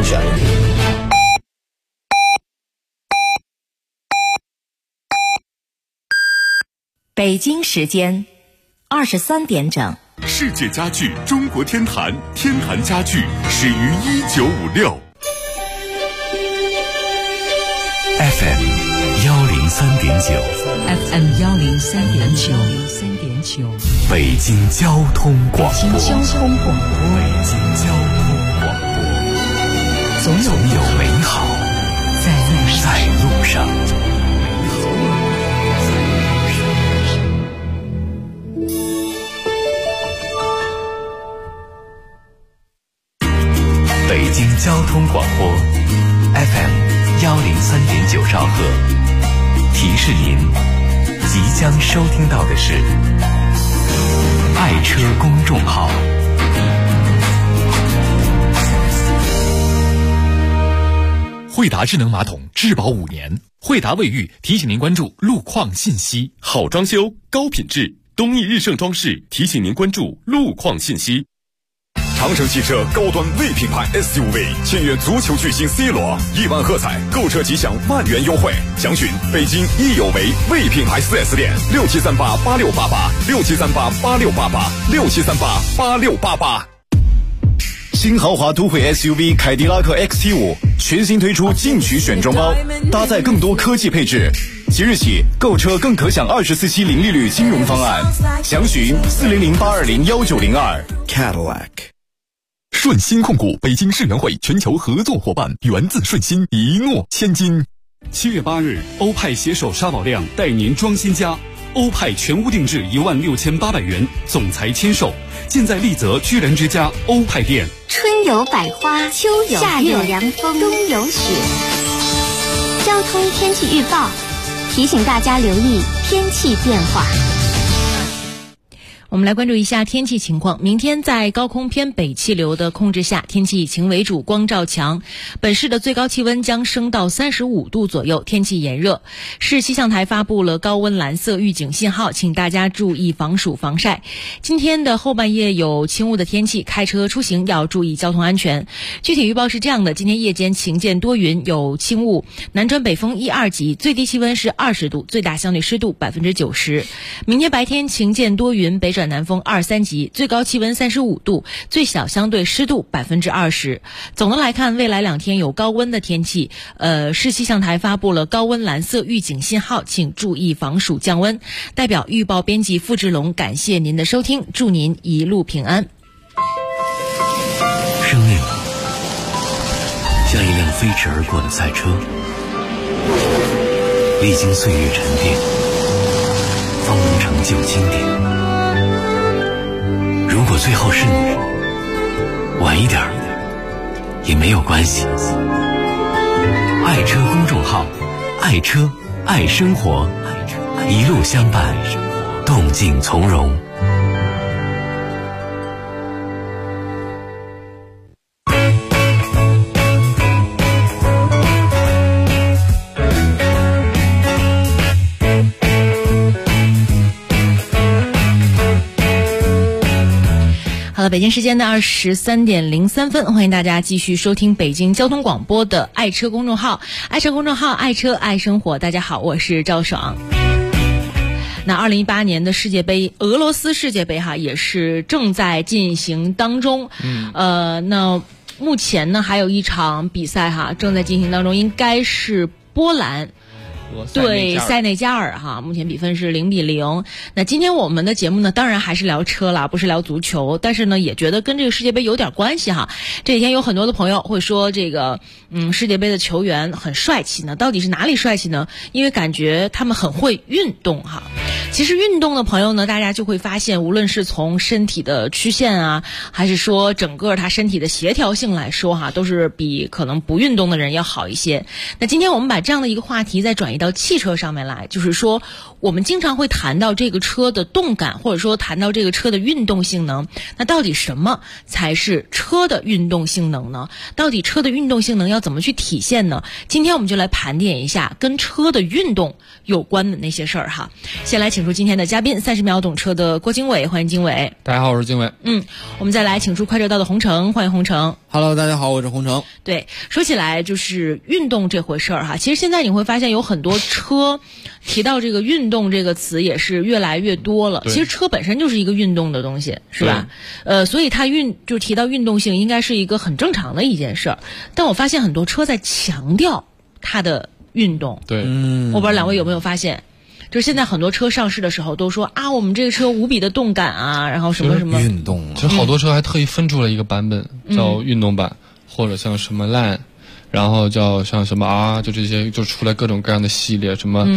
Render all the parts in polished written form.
journey。 北京时间23点整。 世界家具中国天坛，天坛家具始于1956。 FM 103.9 FM 103.9 北京交通广播。 北京交通广播，总有美好在路上。 北京交通广播 FM 103.9兆赫，提示您即将收听到的是爱车公众号。 惠达智能马桶质保5年，惠达卫浴提醒您关注路况信息。 好装修，高品质，东义日盛装饰提醒您关注路况信息。长城汽车高端 V 品牌 SUV 签约足球巨星 C 罗，1万喝彩，购车即享万元优惠。详询北京益有为 V 品牌 4S 店，67388688，67388688，67388688。新豪华都会 SUV 凯迪拉克 XT5 全新推出进取选装包，搭载更多科技配置。即日起购车更可享24期零利率金融方案，详询40082019002。 Cadillac。 顺鑫控股北京世园会全球合作伙伴，源自顺鑫，一诺千金。 7月8日，欧派携手沙宝亮带您装新家，欧派全屋定制16800元，总裁签售，尽在丽泽居然之家欧派店。 春有百花，秋有夏有凉风，冬有雪。交通天气预报提醒大家留意天气变化。 我们来关注一下天气情况。明天在高空偏北气流的控制下，天气以晴为主，光照强。本市的最高气温将升到35度左右，天气炎热。市气象台发布了高温蓝色预警信号，请大家注意防暑防晒。今天的后半夜有轻雾的天气，开车出行要注意交通安全。具体预报是这样的：今天夜间晴间多云，有轻雾，南转北风1、2级，最低气温是20度，最大相对湿度90%。明天白天晴间多云，北转南风2、3级，最高气温35度，最小相对湿度20%。总的来看，未来2天有高温的天气。市气象台发布了高温蓝色预警信号，请注意防暑降温。代表预报编辑付志龙，感谢您的收听，祝您一路平安。 生命像一辆飞驰而过的赛车，历经岁月沉淀，方能成就经典。如果最后是你，晚一点也没有关系。爱车公众号，爱车爱生活，一路相伴，动静从容。 北京时间的23点03分，欢迎大家继续收听北京交通广播的爱车公众号，爱车公众号，爱车爱生活。大家好，我是赵爽。那2018年的世界杯，俄罗斯世界杯也是正在进行当中。那目前呢还有一场比赛正在进行当中，应该是波兰对塞内加尔目前比分是0-0。那今天我们的节目呢，当然还是聊车了，不是聊足球，但是呢也觉得跟这个世界杯有点关系这几天有很多的朋友会说这个世界杯的球员很帅气呢，到底是哪里帅气呢？因为感觉他们很会运动其实运动的朋友呢，大家就会发现，无论是从身体的曲线还是说整个他身体的协调性来说都是比可能不运动的人要好一些。那今天我们把这样的一个话题再转移移到汽车上面来，就是说我们经常会谈到这个车的动感，或者说谈到这个车的运动性能，那到底什么才是车的运动性能呢？到底车的运动性能要怎么去体现呢？今天我们就来盘点一下跟车的运动有关的那些事儿哈。先来请出今天的嘉宾，30秒懂车的郭经纬，欢迎经纬。 大家好，我是经纬。 我们再来请出快车道的洪城，欢迎洪城。 Hello， 大家好，我是洪城。 对，说起来就是运动这回事儿哈，其实现在你会发现有很多车提到这个运动这个词也是越来越多了。其实车本身就是一个运动的东西，是吧？所以它就提到运动性应该是一个很正常的一件事儿。但我发现很多车在强调它的运动。 对， 我不知道两位有没有发现？就是现在很多车上市的时候都说啊，我们这个车无比的动感啊，然后什么什么运动。其实好多车还特意分出了一个版本，叫运动版，或者像什么LAN，然后叫像什么R，就这些就出来各种各样的系列，什么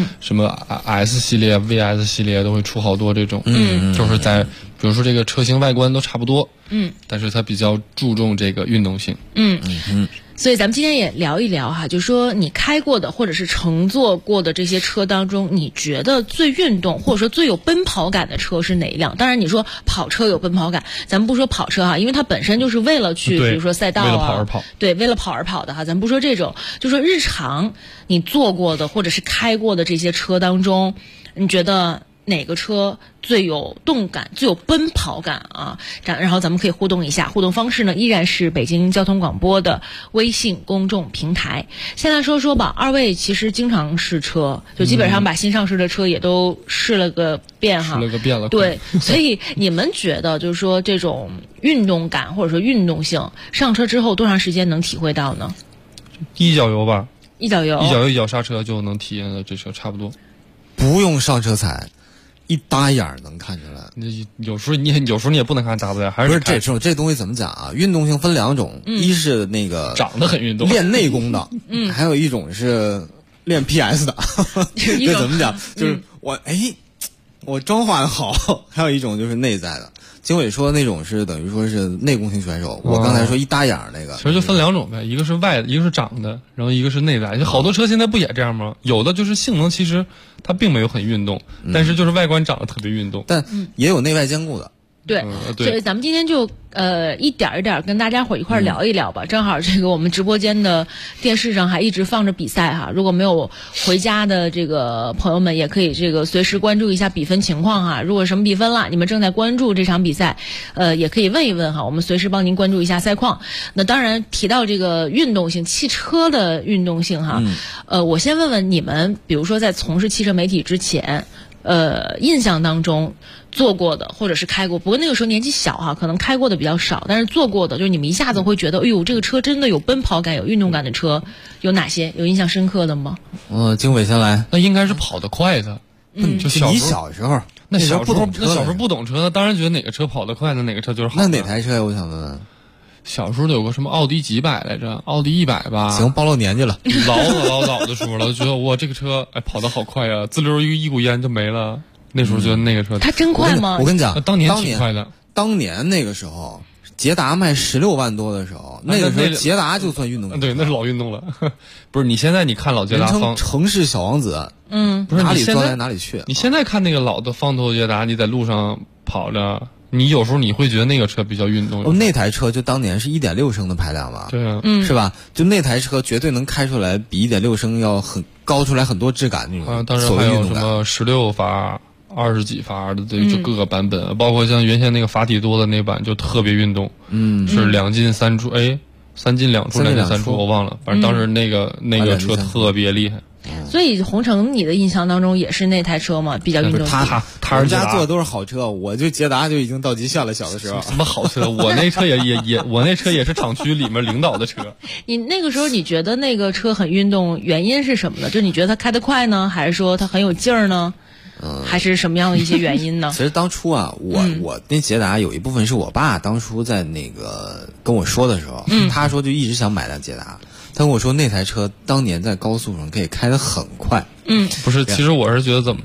S 系列、VS 系列都会出好多这种。就是在比如说这个车型外观都差不多，但是它比较注重这个运动性。 所以咱们今天也聊一聊哈，就是说你开过的或者是乘坐过的这些车当中，你觉得最运动或者说最有奔跑感的车是哪一辆？当然你说跑车有奔跑感，咱们不说跑车哈，因为它本身就是为了去比如说赛道啊， 为了跑而跑， 对，为了跑而跑的哈，咱不说这种，就说日常你坐过的或者是开过的这些车当中，你觉得哪个车最有动感、最有奔跑感啊？然后咱们可以互动一下，互动方式呢依然是北京交通广播的微信公众平台。现在说说吧，二位其实经常试车，就基本上把新上市的车也都试了个遍哈， 试了个遍了。 对，所以你们觉得就是说这种运动感或者说运动性，上车之后多长时间能体会到呢？ 一脚油吧， 一脚油， 一脚刹车就能体验的这车差不多， 不用上车踩。一搭眼能看出来， 有时候你也不能看搭眼，还是不是这东西怎么讲啊？运动性分两种，一是那个长得很运动， 练内功的，还有一种是练 PS 的。这怎么讲？就是我妆化的好，还有一种就是内在的。经纬说那种是等于说是内功型选手，我刚才说一搭眼那个， 其实就分两种呗，一个是外的，一个是长的，然后一个是内在。好多车现在不也这样吗？有的就是性能其实它并没有很运动，但是就是外观长得特别运动， 但也有内外兼顾的。 对，所以咱们今天就一点一点跟大家伙一块聊一聊吧。正好这个我们直播间的电视上还一直放着比赛哈，如果没有回家的这个朋友们，也可以这个随时关注一下比分情况哈。如果什么比分了，你们正在关注这场比赛，也可以问一问哈，我们随时帮您关注一下赛况。那当然提到这个运动性，汽车的运动性哈，我先问问你们，比如说在从事汽车媒体之前，印象当中坐过的或者是开过，不过那个时候年纪小哈，可能开过的比较少，但是坐过的，就是你们一下子会觉得，哎呦，这个车真的有奔跑感、有运动感的车有哪些？有印象深刻的吗？ 经纬先来。 那应该是跑得快的。就你小时候， 那小时候不懂车，当然觉得哪个车跑得快的哪个车就是好的。 那哪台车呀？我想问问。 小时候有个什么奥迪几百来着，奥迪100吧。 行，暴露年纪了。 老早的时候了，觉得哇，这个车跑得好快呀，滋溜一股烟就没了。那时候觉得那个车它真快吗？ 我跟你讲， 当年挺快的。 当年那个时候，捷达卖16万多的时候，那个时候捷达就算运动。 对，那是老运动了。不是，你现在你看老捷达方城市小王子， 不是哪里钻来哪里去。 你现在看那个老的方头捷达，你在路上跑着。你有时候你会觉得那个车比较运动。 那台车就当年是1.6升的排量吧？ 对啊， 是吧？就那台车绝对能开出来比1.6升要很高出来很多质感那种。 当然还有什么16发、20几发的，对，就各个版本，包括像原先那个发体多的那版就特别运动。是2进3出，3进2出，2进3出，我忘了，反正当时那个车特别厉害。 所以洪城，你的印象当中也是那台车吗？比较运动。 他们家坐的都是好车，我就捷达就已经到极限了。小的时候， 什么好车？我那车我那车也是厂区里面领导的车。 你那个时候你觉得那个车很运动，原因是什么呢？就你觉得它开得快呢，还是说它很有劲儿呢？还是什么样的一些原因呢？ 其实当初啊，我那捷达有一部分是我爸当初在那个跟我说的时候，他说就一直想买辆捷达。他跟我说那台车当年在高速上可以开得很快。 不是，其实我是觉得怎么呢？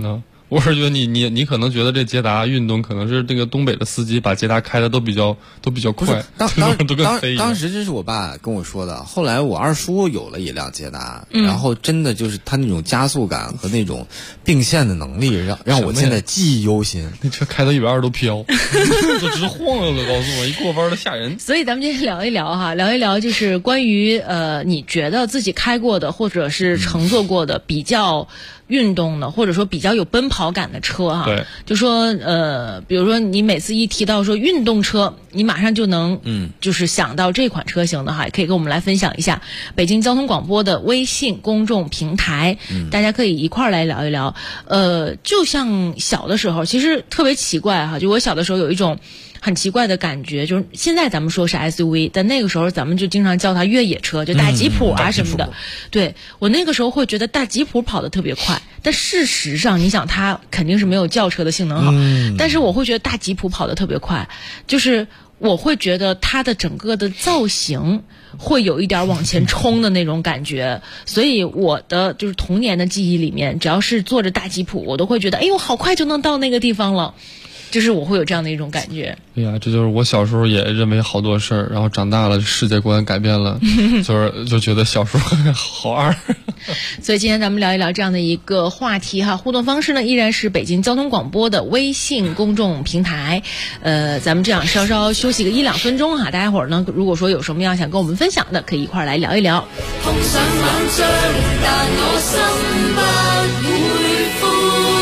我是觉得你可能觉得这捷达运动可能是这个东北的司机把捷达开的都比较快， 当时这是我爸跟我说的。后来我二叔有了一辆捷达，然后真的就是他那种加速感和那种并线的能力，让我现在记忆犹新。 那车开到120都飘，就直晃悠了，告诉我一过弯都吓人。 所以咱们今天聊一聊就是关于你觉得自己开过的或者是乘坐过的比较运动的，或者说比较有奔跑感的车哈， 对， 就说比如说你每次一提到说运动车，你马上就能就是想到这款车型的哈，也可以跟我们来分享一下。北京交通广播的微信公众平台，大家可以一块儿来聊一聊。就像小的时候，其实特别奇怪哈，就我小的时候有一种很奇怪的感觉，就是现在咱们说是 SUV， 但那个时候咱们就经常叫它越野车，就大吉普啊什么的。对，我那个时候会觉得大吉普跑得特别快，但事实上你想它肯定是没有轿车的性能好，但是我会觉得大吉普跑得特别快，就是我会觉得它的整个的造型会有一点往前冲的那种感觉，所以我的就是童年的记忆里面，只要是坐着大吉普，我都会觉得哎呦好快就能到那个地方了，就是我会有这样的一种感觉。 哎呀，这就是我小时候也认为好多事儿，然后长大了世界观改变了，就觉得小时候好二。 所以今天咱们聊一聊这样的一个话题哈，互动方式呢依然是北京交通广播的微信公众平台。咱们这样稍稍休息个1-2分钟哈，大家伙儿呢如果说有什么样想跟我们分享的，可以一块儿来聊一聊。 碰上晚上，但我心不會灰。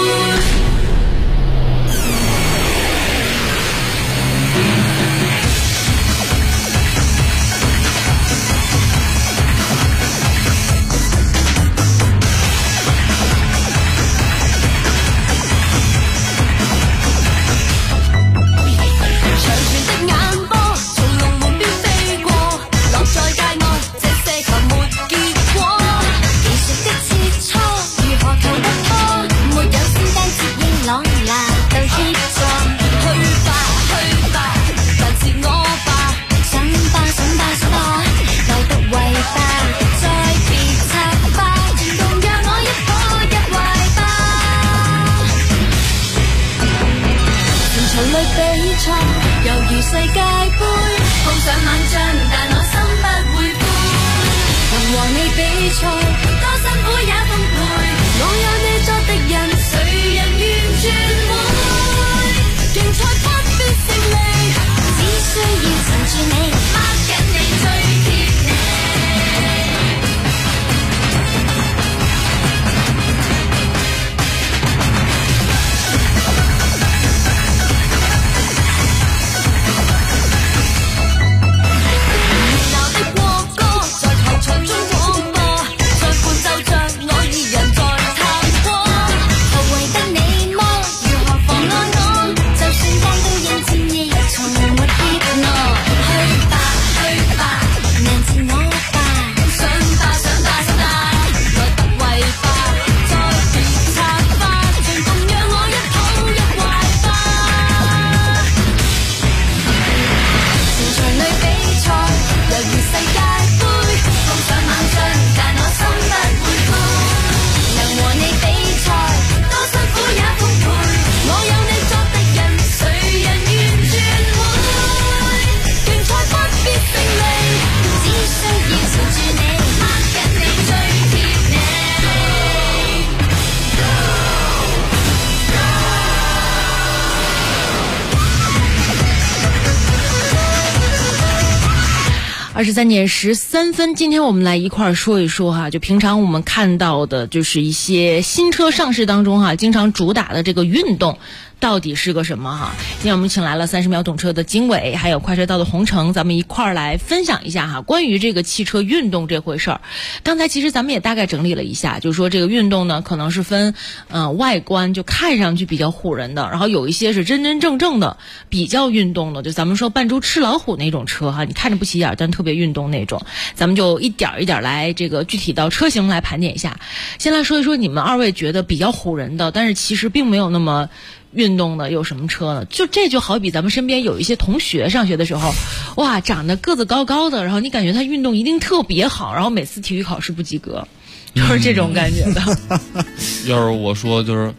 猶如世界盃，碰上萬象，但我心不會灰。能和你比賽，多辛苦也奉陪。我有你作敵人，誰人願轉會？競賽不必勝利，只需要纏住你，握緊你最貼你。 23点13分，今天我们来一块儿说一说哈，就平常我们看到的就是一些新车上市当中哈，经常主打的这个运动到底是个什么哈？今天我们请来了30秒懂车的经纬，还有快车道的洪城，咱们一块儿来分享一下哈，关于这个汽车运动这回事儿。刚才其实咱们也大概整理了一下，就是说这个运动呢，可能是分外观就看上去比较唬人的，然后有一些是真真正正的比较运动的，就咱们说扮猪吃老虎那种车哈，你看着不起眼但特别运动那种。咱们就一点一点来这个具体到车型来盘点一下。先来说一说你们二位觉得比较唬人的，但是其实并没有那么运动的有什么车呢？就好比咱们身边有一些同学上学的时候，哇，长得个子高高的，然后你感觉他运动一定特别好，然后每次体育考试不及格，就是这种感觉的。 要是我说就是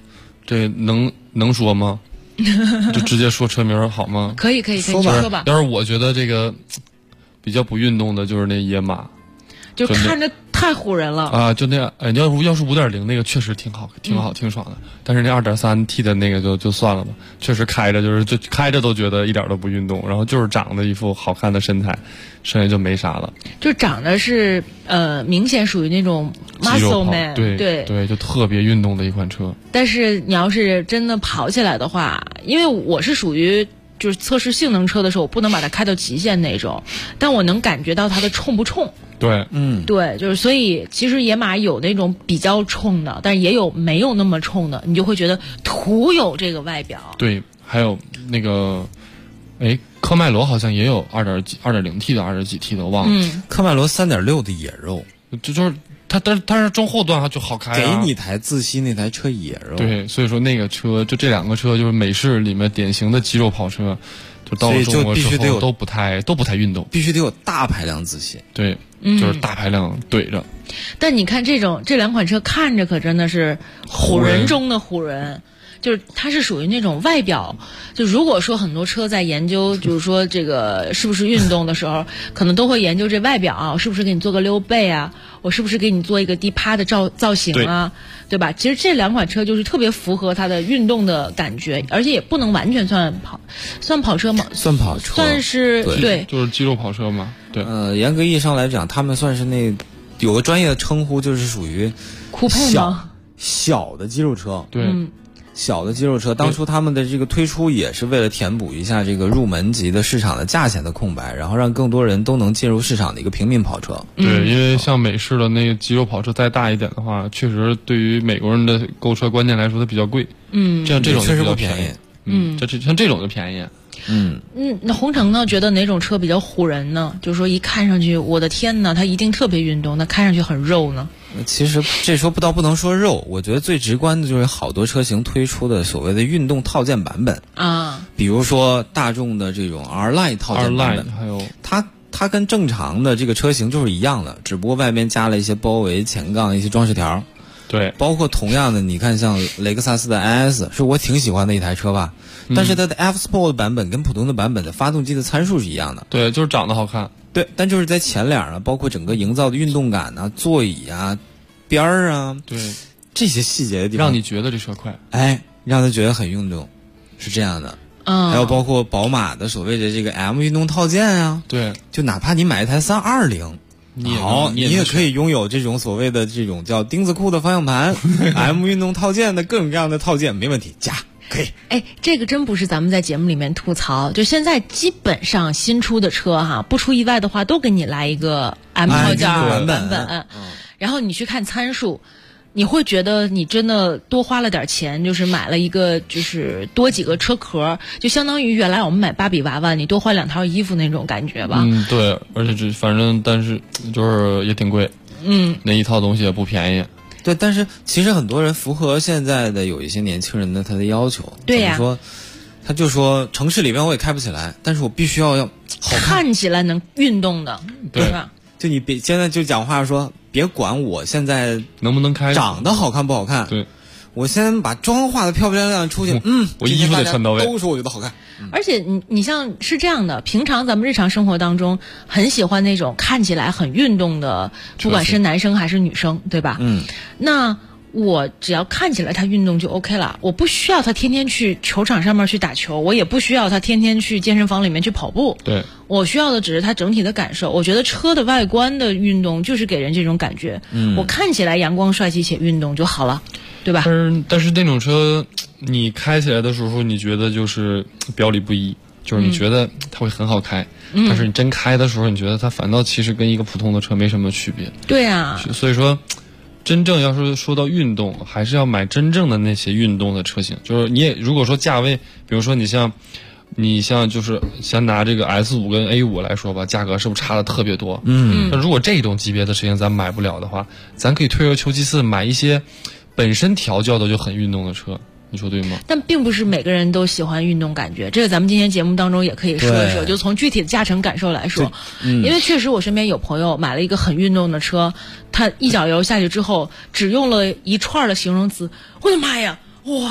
这能说吗？就直接说车名好吗？ 可以说吧。 但是我觉得这个比较不运动的就是那野马， 就看着太唬人了啊！就那要是5.0那个确实挺好，挺爽的。但是那2.3T 的那个就算了吧，确实开着都觉得一点都不运动，然后就是长得一副好看的身材，剩下就没啥了。 就长得是明显属于那种 muscle man， 对，就特别运动的一款车。 但是你要是真的跑起来的话，因为我是属于就是测试性能车的时候，我不能把它开到极限那种，但我能感觉到它的冲不冲。 对， 对，就是所以其实野马有那种比较冲的，但是也有没有那么冲的，你就会觉得徒有这个外表。 对，还有那个，科迈罗好像也有2.0T 的20几 T 的，忘了。 科迈罗3.6的野肉， 就是它，但是中后段就好开啊。 给你台自吸那台车野肉。 对，所以说那个车就这两个车就是美式里面典型的肌肉跑车。就到了中国之后都不太运动， 必须得有大排量自吸。 对，就是大排量怼着。 但你看这两款车看着可真的是唬人中的唬人，就是它是属于那种外表，就如果说很多车在研究，就是说这个是不是运动的时候，可能都会研究这外表啊，是不是给你做个溜背啊，我是不是给你做一个低趴的造型啊，对吧？其实这两款车就是特别符合它的运动的感觉，而且也不能完全算跑车吗？ 算跑车， 算是对， 就是肌肉跑车嘛。对， 严格意义上来讲，他们算是有个专业的称呼，就是属于酷配吗？ 小的肌肉车。 对。 小的肌肉车，当初他们的这个推出也是为了填补一下这个入门级的市场的价钱的空白，然后让更多人都能进入市场的一个平民跑车。 对，因为像美式的那个肌肉跑车再大一点的话，确实对于美国人的购车观念来说它比较贵。这种确实不便宜。 像这种就便宜。 那洪城呢？觉得哪种车比较唬人呢？就是说一看上去，我的天哪，它一定特别运动，那看上去很肉呢？ 其实这说不能说肉，我觉得最直观的就是好多车型推出的所谓的运动套件版本啊， 比如说大众的这种 R-Line 套件版本， 还有它跟正常的这个车型就是一样的，只不过外面加了一些包围、前杠、一些装饰条。 对， 包括同样的，你看像雷克萨斯的 IS 是我挺喜欢的一台车吧，但是它的 F Sport 版本跟普通的版本的发动机的参数是一样的。 对，就是长得好看。 对，但就是在前脸啊，包括整个营造的运动感啊、座椅啊、边儿啊， 对这些细节的地方， 让你觉得这车快， 让他觉得很运动，是这样的。还有包括宝马的所谓的这个 M 运动套件啊， 对， 就哪怕你买一台320。 你也可以拥有这种所谓的这种叫钉子裤的方向盘M 运动套件的各种各样的套件，没问题，加可以。 这个真不是咱们在节目里面吐槽，就现在基本上新出的车哈，不出意外的话都给你来一个 M 套件版本，然后你去看参数，你会觉得你真的多花了点钱，就是买了一个就是多几个车壳，就相当于原来我们买芭比娃娃你多换2套衣服那种感觉吧。 对，而且但是就是也挺贵。那一套东西也不便宜。 对，但是其实很多人符合现在的有一些年轻人的他的要求。 对呀。 怎么说？他就说城市里面我也开不起来，但是我必须要好看起来能运动的，对吧？ 就你别现在就讲话说，别管我现在能不能开， 长得好看不好看。 对， 我先把妆化的漂漂亮亮出去。 我衣服得穿到位。 都说我觉得好看。 而且你像是这样的，平常咱们日常生活当中很喜欢那种看起来很运动的，不管是男生还是女生，对吧？那我只要看起来他运动就 OK 了，我不需要他天天去球场上面去打球，我也不需要他天天去健身房里面去跑步。 对，我需要的只是他整体的感受。我觉得车的外观的运动就是给人这种感觉，我看起来阳光帅气且运动就好了，对吧？ 但是那种车你开起来的时候，你觉得就是表里不一，就是你觉得它会很好开，但是你真开的时候，你觉得它反倒其实跟一个普通的车没什么区别。 对啊， 所以说真正要是说到运动，还是要买真正的那些运动的车型。就是你也如果说价位，比如说你像就是先拿这个 S5 跟 A5 来说吧，价格是不是差的特别多？那如果这种级别的车型咱买不了的话，咱可以退而求其次，买一些本身调教的就很运动的车。你说对吗？ 但并不是每个人都喜欢运动感觉，这个咱们今天节目当中也可以说一说，就从具体的驾乘感受来说。因为确实我身边有朋友买了一个很运动的车，他一脚油下去之后只用了一串的形容词，我的妈呀，哇，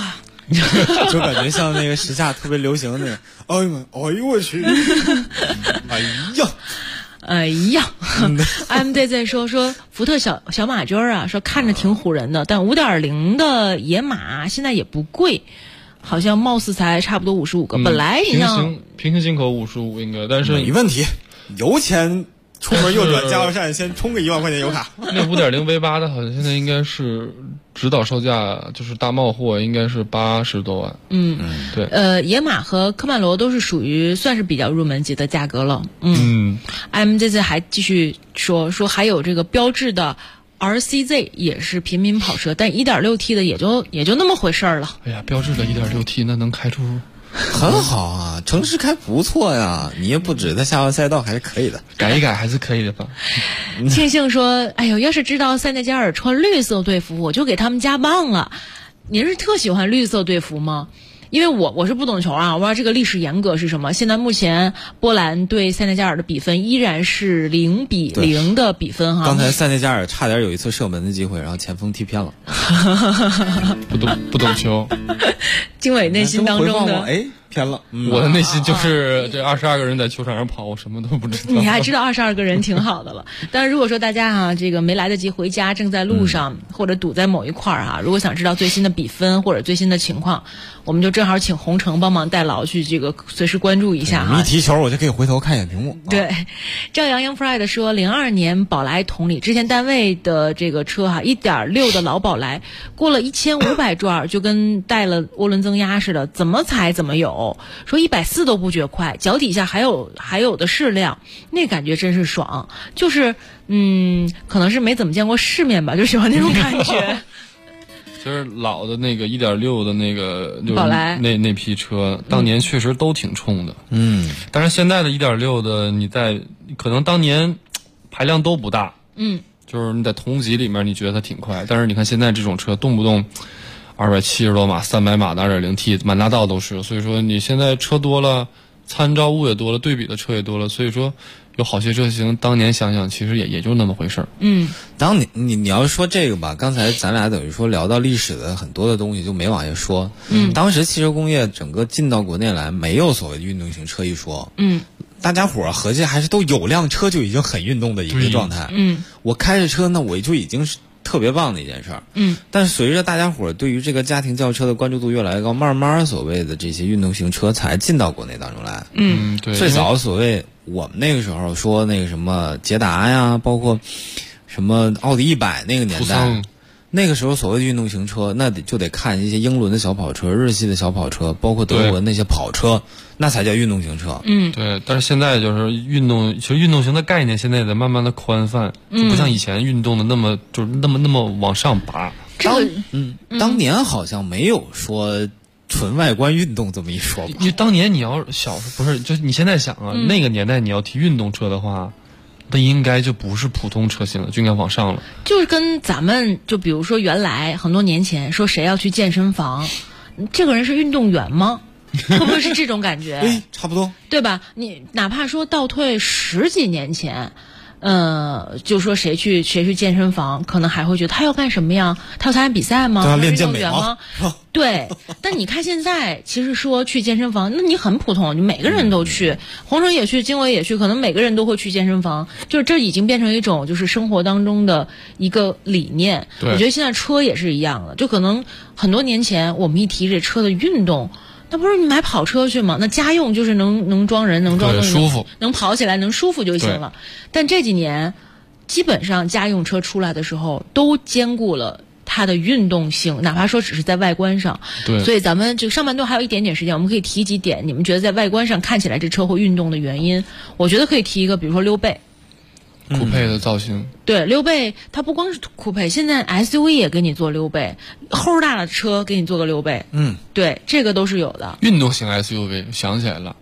就感觉像那个时下特别流行的那个，哎呦我去，哎呀。 哎呀，MZ 说福特小马驹啊，说看着挺唬人的，但 5.0 的野马现在也不贵，好像貌似才差不多55个。本来你像平行进口55应该，但是没问题，油钱出门右转加油站先充个1万块钱油卡。 那 5.0 V8 的好像现在应该是指导售价，就是大贸货应该是80多万。对。 野马和科曼罗都是属于算是比较入门级的价格了。MZZ 还继续说还有这个标致的 RCZ 也是平民跑车，但 1.6T 的也就那么回事儿了。 哎呀，标致的 1.6T 那能开出很好啊，城市开不错呀，你也不止，在下弯赛道还是可以的， 改一改还是可以的吧。 庆幸说，哎呦，要是知道塞内加尔穿绿色队服，我就给他们加棒了。您是特喜欢绿色队服吗？因为我是不懂球啊，我不知道这个历史严格是什么。现在目前波兰对塞内加尔的比分依然是0-0的比分哈。 刚才塞内加尔差点有一次射门的机会，然后前锋踢偏了。 不懂球。 经纬内心当中的偏了。 我的内心就是这22个人在球场上跑，我什么都不知道。 你还知道22个人挺好的了。但是如果说大家这个没来得及回家，正在路上或者堵在某一块儿如果想知道最新的比分或者最新的情况，我们就正好请洪城帮忙代劳去这个随时关注一下你一提球我就可以回头看一眼屏幕。 对，赵阳洋 Fried 说02年宝来同理，之前单位的这个车1.6的老宝来过了1500转就跟带了涡轮增压似的，怎么踩怎么有。说140都不觉快，脚底下还有的是量，那感觉真是爽。就是可能是没怎么见过世面吧，就喜欢那种感觉。 就是老的那个1.6的那个宝来那批车，当年确实都挺冲的。但是现在的1.6的，你在可能当年排量都不大。就是你在同级里面你觉得它挺快，但是你看现在这种车动不动270多码、300码的 2.0T 满大道都是，所以说你现在车多了，参照物也多了，对比的车也多了，所以说有好些车型当年想想其实也就那么回事儿。 当你要说这个吧，刚才咱俩等于说聊到历史的很多的东西就没往下说。当时汽车工业整个进到国内来，没有所谓的运动型车一说。大家伙合计还是都有辆车就已经很运动的一个状态。我开着车那我就已经是特别棒的一件事儿。但是随着大家伙对于这个家庭轿车的关注度越来越高，慢慢所谓的这些运动型车才进到国内当中来。 对。 最早所谓我们那个时候说那个什么捷达呀，包括什么奥迪100那个年代，那个时候所谓的运动型车，那就得看一些英伦的小跑车、日系的小跑车，包括德国那些跑车，那才叫运动型车。 对。但是现在就是其实运动型的概念现在也在慢慢的宽泛，就不像以前运动的那么就是那么往上拔。 当年好像没有说纯外观运动这么一说吧。 你当年你要不是就你现在想那个年代你要提运动车的话，那应该就不是普通车型了，就应该往上了。 就是跟咱们就比如说原来很多年前说谁要去健身房，这个人是运动员吗？会不会是这种感觉？ 差不多， 对吧？你哪怕说倒退10几年前，就说谁去健身房，可能还会觉得他要干什么呀？他要参加比赛吗？ 他要练健美吗？对。但你看现在，其实说去健身房，那你很普通，你每个人都去，洪城也去，经纬也去，可能每个人都会去健身房，就是这已经变成一种就是生活当中的一个理念。我觉得现在车也是一样的，就可能很多年前我们一提这车的运动。那不是你买跑车去吗？那家用就是能装人，能装东西， 舒服， 能跑起来，能舒服就行了。但这几年，基本上家用车出来的时候，都兼顾了它的运动性，哪怕说只是在外观上。 对。 所以咱们这个上半段还有一点点时间，我们可以提几点，你们觉得在外观上看起来这车会运动的原因？我觉得可以提一个，比如说溜背。 酷配的造型。 对，溜背它不光是酷配，现在 SUV 也给你做溜背，齁大的车给你做个溜背。对，这个都是有的。 运动型 SUV 想起来了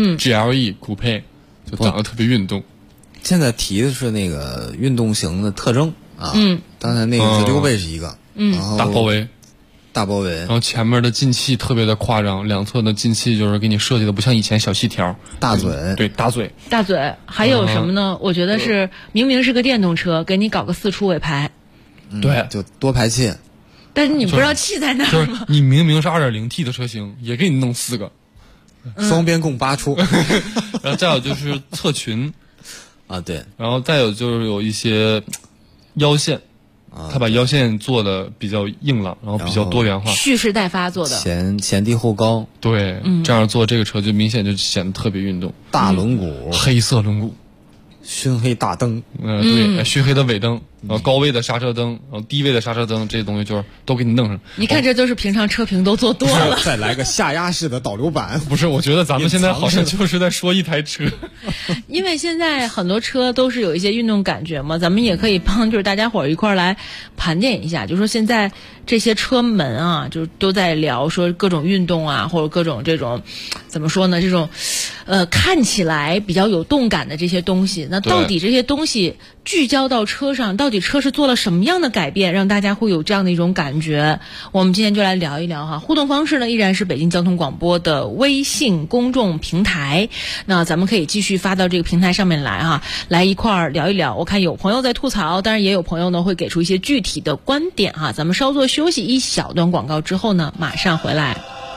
，GLE 酷配就长得特别运动。 现在提的是那个运动型的特征啊。刚才那个溜背是一个，然后大包围， 然后前面的进气特别的夸张，两侧的进气就是给你设计的不像以前小细条， 大嘴。 对，大嘴。 还有什么呢？我觉得是明明是个电动车，给你搞个4出尾排。 对， 就多排气。 但是你不知道气在哪儿吗？ 你明明是 2.0T 的车型，也给你弄4个， 双边共8出。 然后再有就是侧裙啊，对， 然后再有就是有一些腰线。他把腰线做的比较硬朗，然后比较多元化， 蓄势待发做的， 前低后高， 对，这样做这个车就明显就显得特别运动。 大轮毂， 黑色轮毂， 熏黑大灯， 对，熏黑的尾灯，然后高位的刹车灯，然后低位的刹车灯，这些东西就是都给你弄上。 你看，这都是平常车评都做多了。 再来个下压式的导流板， 不是？我觉得咱们现在好像就是在说一台车。 因为现在很多车都是有一些运动感觉嘛，咱们也可以帮就是大家伙儿一块儿来盘点一下，就说现在这些车门啊，就都在聊说各种运动啊，或者各种这种怎么说呢？这种看起来比较有动感的这些东西，那到底这些东西聚焦到车上，到底车是做了什么样的改变，让大家会有这样的一种感觉？我们今天就来聊一聊哈。互动方式呢，依然是北京交通广播的微信公众平台，那咱们可以继续发到这个平台上面来哈，来一块儿聊一聊。我看有朋友在吐槽，当然也有朋友呢会给出一些具体的观点哈。咱们稍作休息，一小段广告之后呢，马上回来。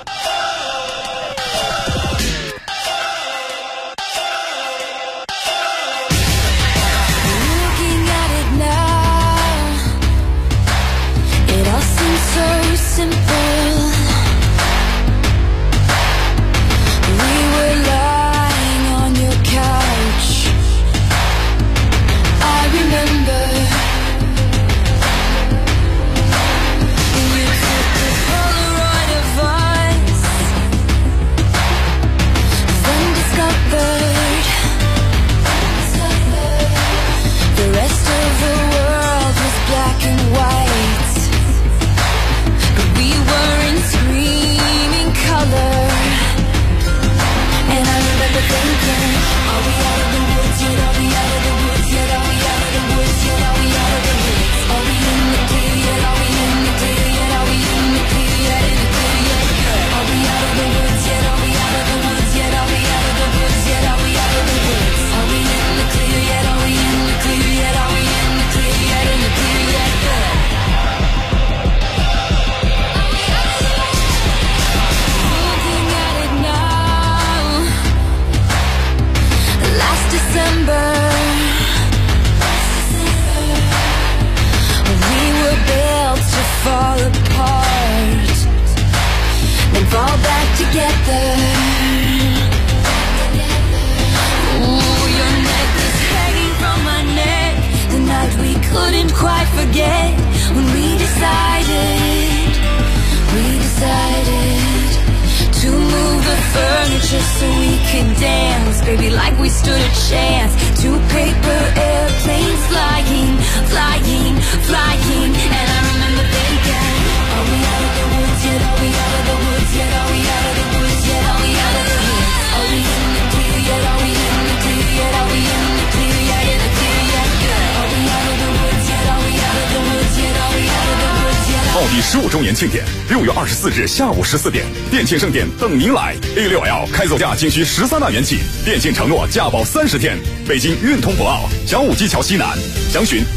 第15周年庆典，6月24日下午14点，电信盛典等您来。A6L 开走价仅需13万元起，电信承诺价保30天。北京运通博奥小武基桥西南，详询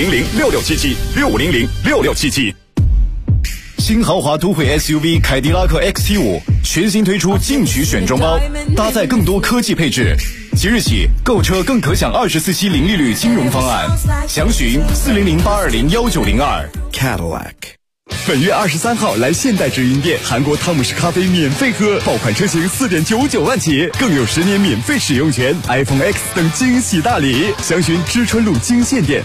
6500667765006677。 新豪华都会 SUV 凯迪拉克 XT5全新推出进取选装包，搭载更多科技配置。即日起购车更可享24期零利率金融方案，详询40082019002。 Cadillac。本月23号来现代直营店，韩国汤姆士咖啡免费喝，爆款车型4.99万起，更有10年免费使用权， iPhone X 等惊喜大礼。详询知春路金线店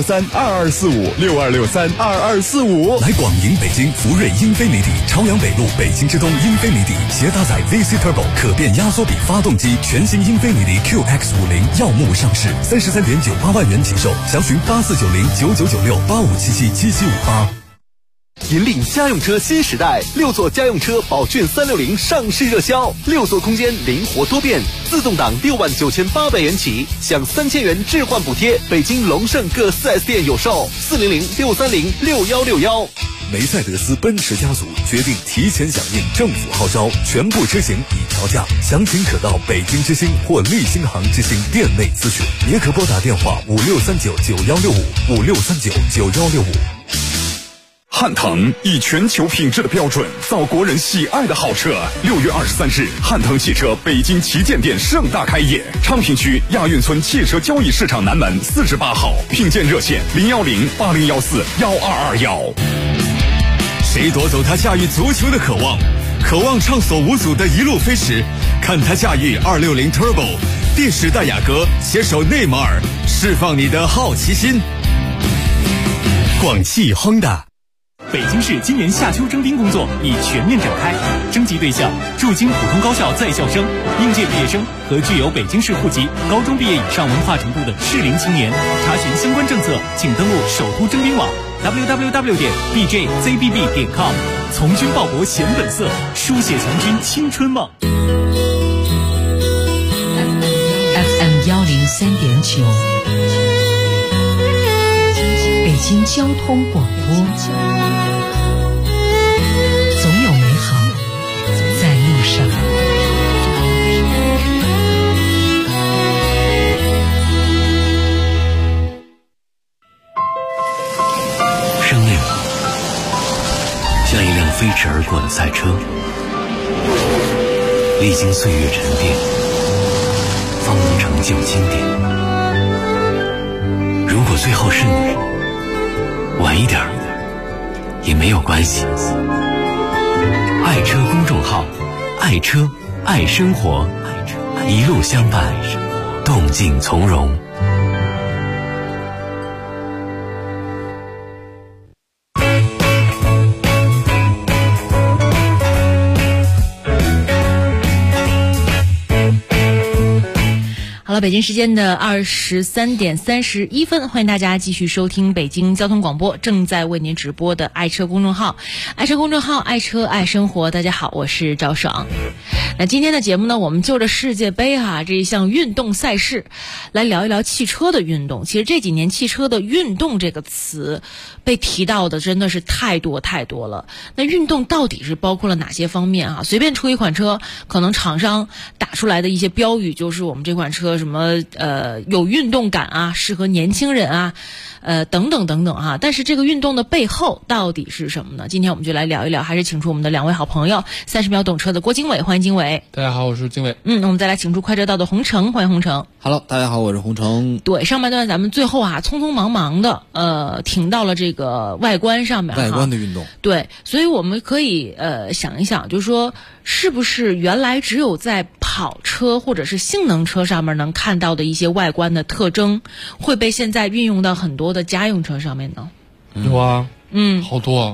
6263224562632245。 来广营北京福瑞英菲尼迪朝阳北路北京之东英菲尼迪，携搭载 VC Turbo 可变压缩比发动机，全新英菲尼迪 QX50耀目上市，33.98万元起售，详询8490999685777758。 引领家用车新时代，6座家用车宝骏360上市热销，6座空间灵活多变，自动挡69800元起，享3000元置换补贴。北京龙盛各 4S 店有售，40063061161。 梅赛德斯奔驰家族决定提前响应政府号召，全部车型已调价，详情可到北京之星或利星行之星店内咨询，也可拨打电话5639916556399165。 汉腾以全球品质的标准造国人喜爱的好车。6月23日，汉腾汽车北京旗舰店盛大开业，昌平区亚运村汽车交易市场南门48号，聘建热线010-8014-1221。 谁夺走他驾驭足球的渴望？渴望畅所无阻的一路飞驰，看他驾驭260 Turbo， 第10代雅阁携手内马尔，释放你的好奇心。广汽亨达。 北京市今年夏秋征兵工作已全面展开，征集对象驻京普通高校在校生、应届毕业生和具有北京市户籍、高中毕业以上文化程度的适龄青年。查询相关政策，请登录首都征兵网 www.bjzbb.com。从军报国显本色，书写强军青春梦。 FM 103.9，北京交通广播，总有美好在路上。 生命像一辆飞驰而过的赛车，历经岁月沉淀，方能成就经典。如果最后是你，晚一点也没有关系。爱车公众号，爱车爱生活，一路相伴，动静从容。 北京时间的23:31，欢迎大家继续收听北京交通广播正在为您直播的爱车公众号，爱车公众号，爱车爱生活。大家好，我是赵爽。那今天的节目呢，我们就着世界杯这一项运动赛事来聊一聊汽车的运动。其实这几年汽车的运动这个词被提到的真的是太多太多了。那运动到底是包括了哪些方面随便出一款车，可能厂商打出来的一些标语就是我们这款车什么有运动感适合年轻人等等等等但是这个运动的背后到底是什么呢？今天我们就来聊一聊，还是请出我们的两位好朋友，30秒懂车的郭经纬，欢迎经纬。 大家好，我是经纬。 我们再来请出快车道的洪城，欢迎洪城。 Hello， 大家好，我是洪城。 对，上半段咱们最后匆匆忙忙的停到了这个外观上面， 外观的运动。 对，所以我们可以想一想，就是说是不是原来只有在跑车或者是性能车上面能看到的一些外观的特征，会被现在运用到很多的家用车上面呢？ 有啊，好多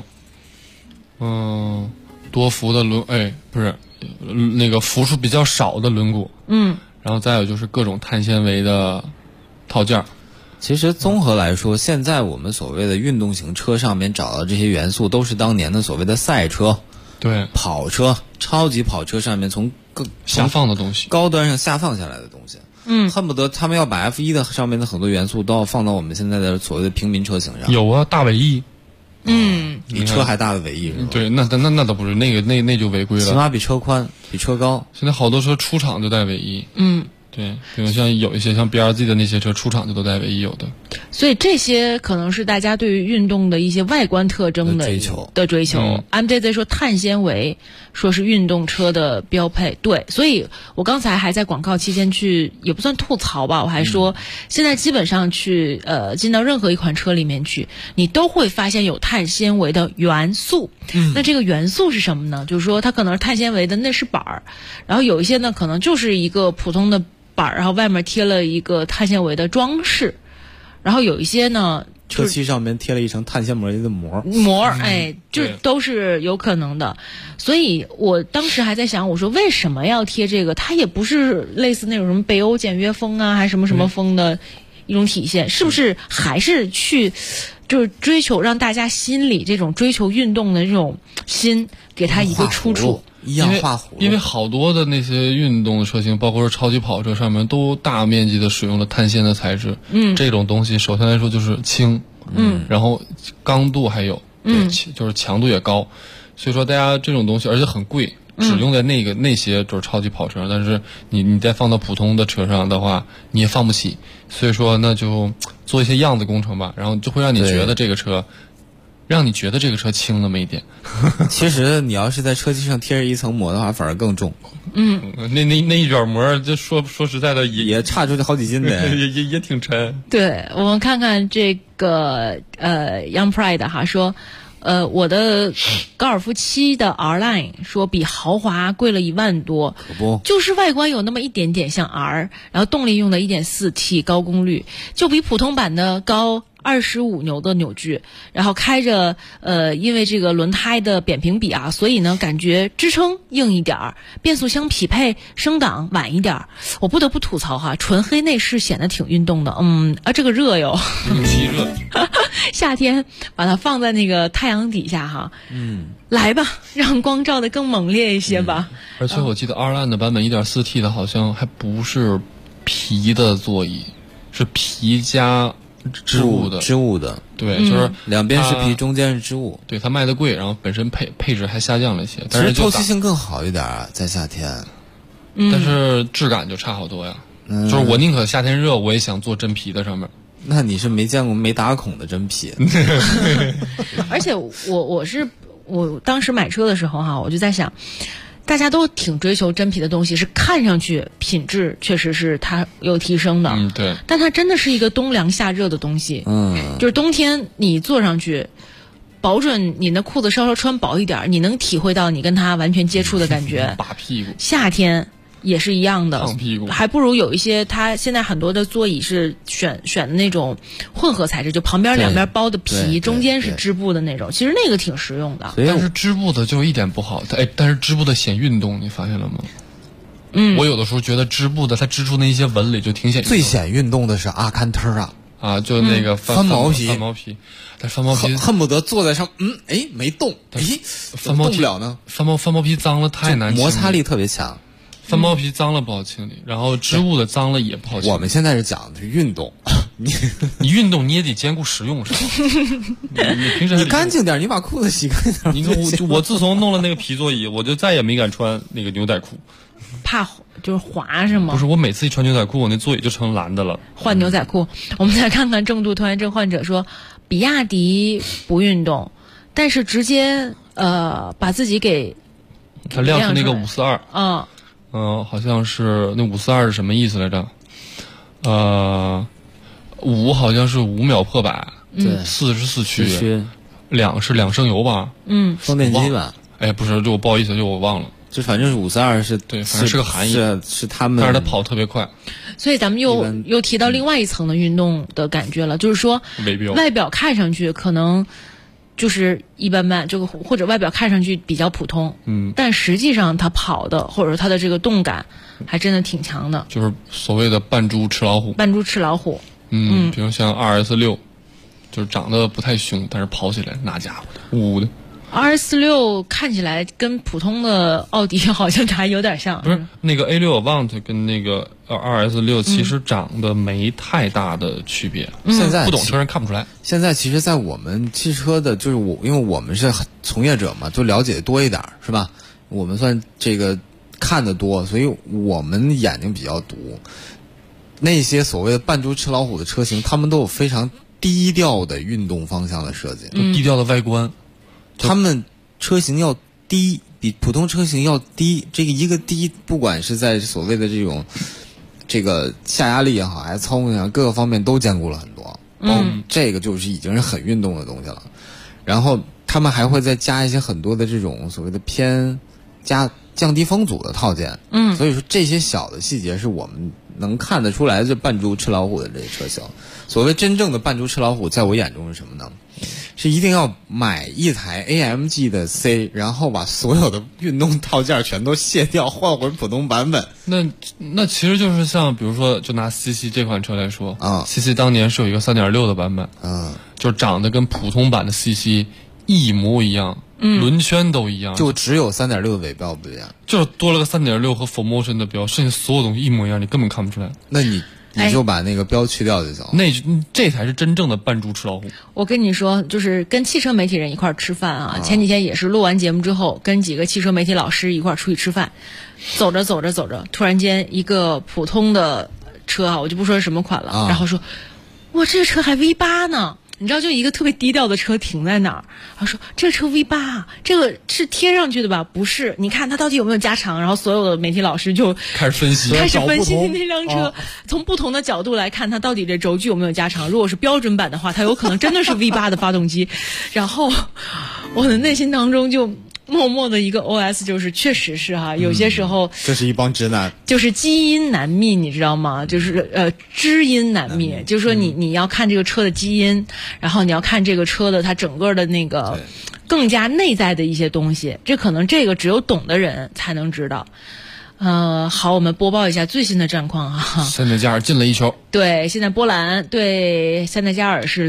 多幅的不是那个幅数比较少的轮毂，然后再有就是各种碳纤维的套件。 其实综合来说，现在我们所谓的运动型车上面找到这些元素，都是当年的所谓的赛车、 对跑车、超级跑车上面从下放的东西， 高端上下放下来的东西。恨不得他们要把 F1 的上面的很多元素都要放到我们现在的所谓的平民车型上。 有啊，大尾翼。 比车还大的尾翼是吧？ 对，那倒不是，那就违规了。 起码比车宽，比车高。 现在好多车出厂就带尾翼。对，比如像有一些像 BRZ 的那些车出厂就都带尾翼有的。 所以这些可能是大家对于运动的一些外观特征的追求。MJZ 说碳纤维说是运动车的标配，对，所以我刚才还在广告期间也不算吐槽吧，我还说现在基本上去进到任何一款车里面去，你都会发现有碳纤维的元素。那这个元素是什么呢？就是说它可能是碳纤维的内饰板，然后有一些呢可能就是一个普通的板，然后外面贴了一个碳纤维的装饰，然后有一些呢车漆上面贴了一层碳纤维的膜， 就都是有可能的。所以我当时还在想，我说为什么要贴这个？它也不是类似那种什么北欧简约风还是什么什么风的一种体现，是不是还是去就是追求让大家心里这种追求运动的这种心给它一个出处？ 一样画葫芦。 因为好多的那些运动的车型，包括是超级跑车上面，都大面积的使用了碳纤的材质。这种东西首先来说就是轻，然后刚度还有，就是强度也高，所以说大家这种东西，而且很贵，只用在那些就是超级跑车上，但是你再放到普通的车上的话，你也放不起，所以说那就做一些样子工程吧，然后就会让你觉得这个车让你觉得这个车轻那么一点。 其实你要是在车机上贴着一层膜的话，反而更重。 那一卷膜，就说实在的也差出去好几斤的， 也挺沉。 对，我们看看这个Young Pride 哈说。我的高尔夫7的 R Line 说比豪华贵了1万多， 可不， 就是外观有那么一点点像 R， 然后动力用的 1.4T 高功率，就比普通版的高25牛的扭矩，然后开着因为这个轮胎的扁平比啊，所以呢感觉支撑硬一点儿，变速箱匹配升档晚一点儿。我不得不吐槽哈，纯黑内饰显得挺运动的，这个热哟， 极热。 夏天把它放在那个太阳底下哈，来吧，让光照得更猛烈一些吧。 而且我记得 R Line 的版本 1.4T 的好像还不是皮的座椅，是皮加织物的，对，就是两边是皮，中间是织物。 对，它卖的贵，然后本身配置还下降了一些， 但是透气性更好一点啊，在夏天。 但是质感就差好多呀。就是我宁可夏天热，我也想坐真皮的上面。 那你是没见过没打孔的真皮。 而且我当时买车的时候哈，我就在想，大家都挺追求真皮的东西，是看上去品质确实是它有提升的， 对。 但它真的是一个冬凉夏热的东西，就是冬天你坐上去，保准你那裤子稍稍穿薄一点，你能体会到你跟它完全接触的感觉， 拔屁股。 夏天也是一样的， 烫屁股， 还不如有一些它现在很多的座椅是选的那种混合材质，就旁边两边包的皮，中间是织布的那种，其实那个挺实用的。 但是织布的就一点不好，但是织布的显运动，你发现了吗？我有的时候觉得织布的它织出那一些纹理就挺显运动。 最显运动的是阿坎特啊，就那个翻毛皮， 但翻毛皮恨不得坐在上，没动， 翻毛动不了呢。 翻毛皮脏了太难清理， 摩擦力特别强。 翻毛皮脏了不好清理，然后织物的脏了也不好清理。 我们现在是讲的是运动， 你运动你也得兼顾实用，是吧？你平时你干净点，你把裤子洗干净。 你看我自从弄了那个皮座椅，我就再也没敢穿那个牛仔裤， 怕就是滑是吗？ 不是，我每次一穿牛仔裤，我那座椅就成蓝的了。 换牛仔裤。我们再看看重度拖延症患者说，比亚迪不运动，但是直接把自己给他亮出那个542，好像是那542是什么意思来着？5好像是5秒破百， 对 ，44驱，2是2升油吧？ 充电机吧？ 不是，就不好意思，就我忘了。 就反正是542是对，反正是个含义， 是他们， 但是他跑特别快。 所以咱们又提到另外一层的运动的感觉了，就是说外表看上去可能就是一般般，这个或者外表看上去比较普通，但实际上他跑的或者他的这个动感还真的挺强的， 就是所谓的扮猪吃老虎。比如像 RS6，就是长得不太凶，但是跑起来那家伙的呜的。 RS6 看起来跟普通的奥迪好像还有点像， 不是那个 A6 Avant 跟那个RS6其实长得没太大的区别， 现在不懂车人看不出来。 现在其实，在我们汽车的，就是因为我们是从业者嘛，就了解多一点，是吧？我们算这个看得多，所以我们眼睛比较毒。那些所谓的扮猪吃老虎的车型，他们都有非常低调的运动方向的设计， 低调的外观。 他们车型要低，比普通车型要低。这个一个低，不管是在所谓的这个下压力也好，还是操控也好，各个方面都兼顾了很多。这个就是已经是很运动的东西了。然后他们还会再加一些很多的这种所谓的降低风阻的套件。所以说这些小的细节是我们能看得出来这扮猪吃老虎的这些车型。所谓真正的扮猪吃老虎，在我眼中是什么呢？是一定要买一台 AMG 的 C， 然后把所有的运动套件全都卸掉，换回普通版本。 那其实就是像比如说，就拿 CC 这款车来说，CC 当年是有一个 3.6 的版本，就长得跟普通版的 CC 一模一样，轮圈都一样， 就只有 3.6 的尾标不一样， 就是多了个 3.6 和 4Motion 的标，剩下所有东西一模一样，你根本看不出来。 那你就把那个标去掉就行了。 这才是真正的扮猪吃老虎。 我跟你说，就是跟汽车媒体人一块儿吃饭啊。前几天也是录完节目之后，跟几个汽车媒体老师一块儿出去吃饭，走着，突然间一个普通的车啊，我就不说是什么款了，然后说，哇，这个车还 V8 呢。 你知道，就一个特别低调的车停在那儿，他说这车 V8，这个是贴上去的吧？不是，你看它到底有没有加长？然后所有的媒体老师就开始分析那辆车，从不同的角度来看，它到底这轴距有没有加长？如果是标准版的话，它有可能真的是 V8 的发动机。然后我的内心当中就默默的一个 OS 就是，确实是哈，有些时候这是一帮直男， 就是基因难觅，你知道吗？就是知音难觅，就是说你要看这个车的基因，然后你要看这个车的它整个的那个更加内在的一些东西，这可能这个只有懂的人才能知道。好，我们播报一下最新的战况啊。 塞内加尔进了一球。 对，现在波兰对塞内加尔是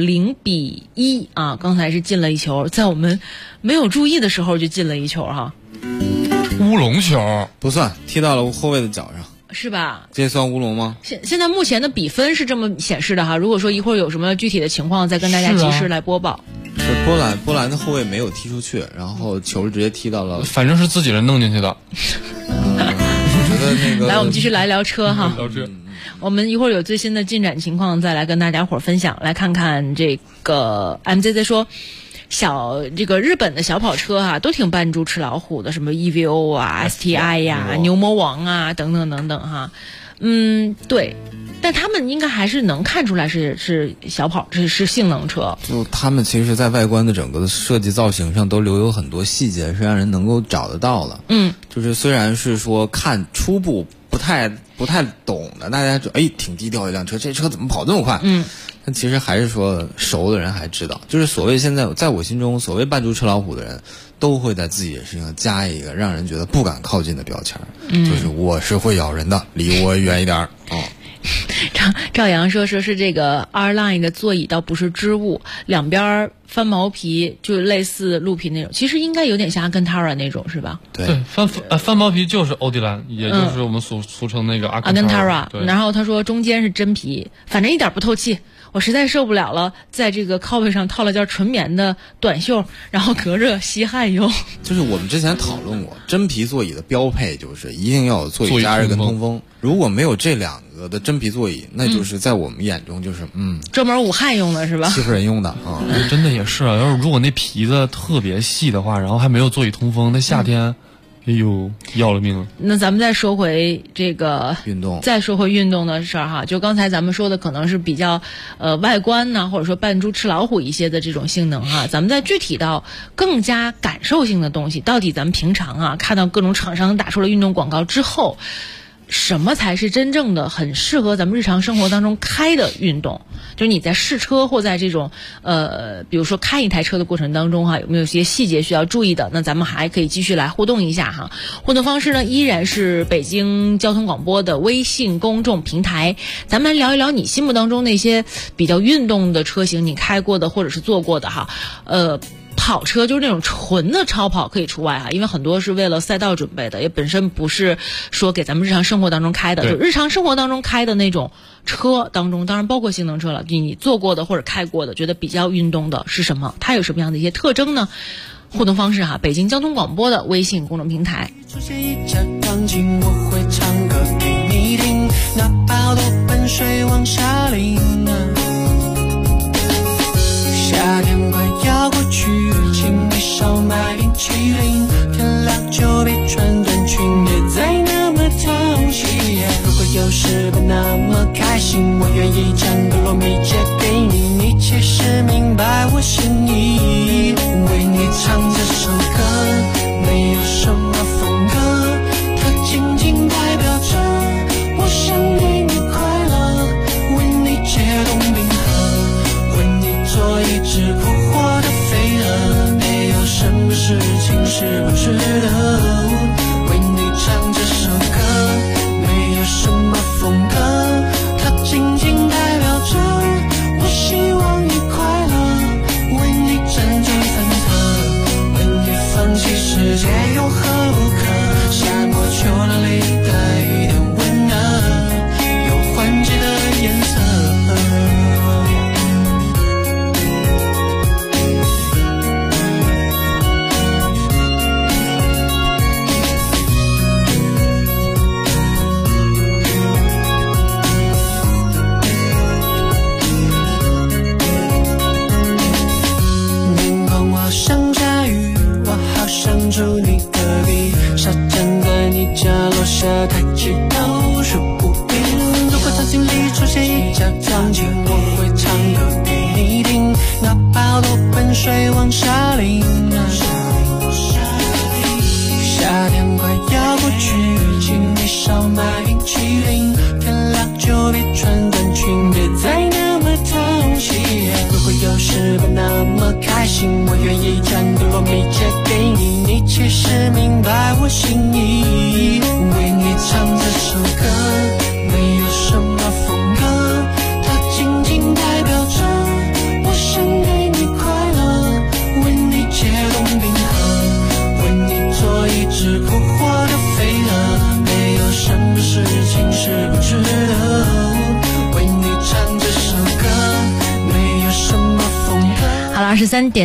0-1啊，刚才是进了一球，在我们没有注意的时候就进了一球哈。 乌龙球不算，踢到了后卫的脚上。 是吧？ 这算乌龙吗？ 现在目前的比分是这么显示的哈。如果说一会儿有什么具体的情况，再跟大家及时来播报。 是波兰的后卫没有踢出去，然后球直接踢到了， 反正是自己人弄进去的。 我觉得那个来，我们继续来聊车哈。 聊车。 我们一会儿有最新的进展情况，再来跟大家伙儿分享。来看看这个 MZZ 说，这个日本的小跑车哈，都挺扮猪吃老虎的，什么 EVO 啊、STI 呀、牛魔王啊等等等等哈。对。但他们应该还是能看出来是小跑，这是性能车。 就他们其实在外观的整个的设计造型上都留有很多细节，是让人能够找得到的。就是虽然是说看初步不太懂的，大家就挺低调一辆车，这车怎么跑这么快？但其实还是说熟的人还知道，就是所谓现在在我心中所谓扮猪吃老虎的人，都会在自己的身上加一个让人觉得不敢靠近的标签，就是我是会咬人的，离我远一点赵阳说是这个 R-Line 的座椅倒不是织物，两边翻毛皮，就类似鹿皮那种，其实应该有点像阿根塔拉那种是吧？ 对，翻毛皮就是欧迪兰，也就是我们俗称那个阿根塔拉。然后他说中间是真皮，反正一点不透气。我实在受不了了，在这个靠背上套了件纯棉的短袖，然后隔热吸汗用。 就是我们之前讨论过，真皮座椅的标配就是一定要有座椅加热跟通风。如果没有这两个的真皮座椅，那就是在我们眼中就是专门武汉用的是吧？ 欺负人用的啊！ 真的也是啊，如果那皮子特别细的话，然后还没有座椅通风，那夏天。哎呦，要了命了！ 那咱们再说回这个运动， 再说回运动的事儿哈。就刚才咱们说的，可能是比较外观呢，或者说扮猪吃老虎一些的这种性能哈。咱们再具体到更加感受性的东西，到底咱们平常啊看到各种厂商打出了运动广告之后，什么才是真正的很适合咱们日常生活当中开的运动？就是你在试车或在这种比如说开一台车的过程当中哈，有没有一些细节需要注意的？那咱们还可以继续来互动一下哈。互动方式呢依然是北京交通广播的微信公众平台，咱们聊一聊你心目当中那些比较运动的车型，你开过的或者是坐过的哈。跑车就是那种纯的超跑可以除外哈，因为很多是为了赛道准备的，也本身不是说给咱们日常生活当中开的。就日常生活当中开的那种车当中，当然包括性能车了，你坐过的或者开过的，觉得比较运动的是什么？它有什么样的一些特征呢？互动方式哈，北京交通广播的微信公众平台。 出现一盏钢琴，我会唱歌给你听，哪怕多盆水往下淋。夏天快要过去，请你少买冰淇淋，天亮就别穿短裙，别再那么淘气。如果有时不那么开心，我愿意将个糯米借给你，你其实明白我心意。为你唱这首歌，没有什么风格，它仅仅代表着我想给你快乐，为你解冻冰河，为你做一只扑火的飞蛾，没有什么事情是不值得。为你唱这首歌，没有什么风格，它仅仅代表着我希望你快乐，为你辗转反侧，为你放弃世界又何可？夏末秋凉里带一点温热，有换季的颜色。 往下淋。夏天快要过去，请你少买冰淇淋，天凉就别穿短裙，别再那么淘气。如果有时不那么开心，我愿意将多米借给你，你其实明白我心意。为你唱这首歌，没有什么风格，它仅仅代表着我想给你快乐，为你解冻冰河，为你做一只扑火的飞蛾，没有什么事情是不值得，为你唱这首歌，没有什么风格。 好了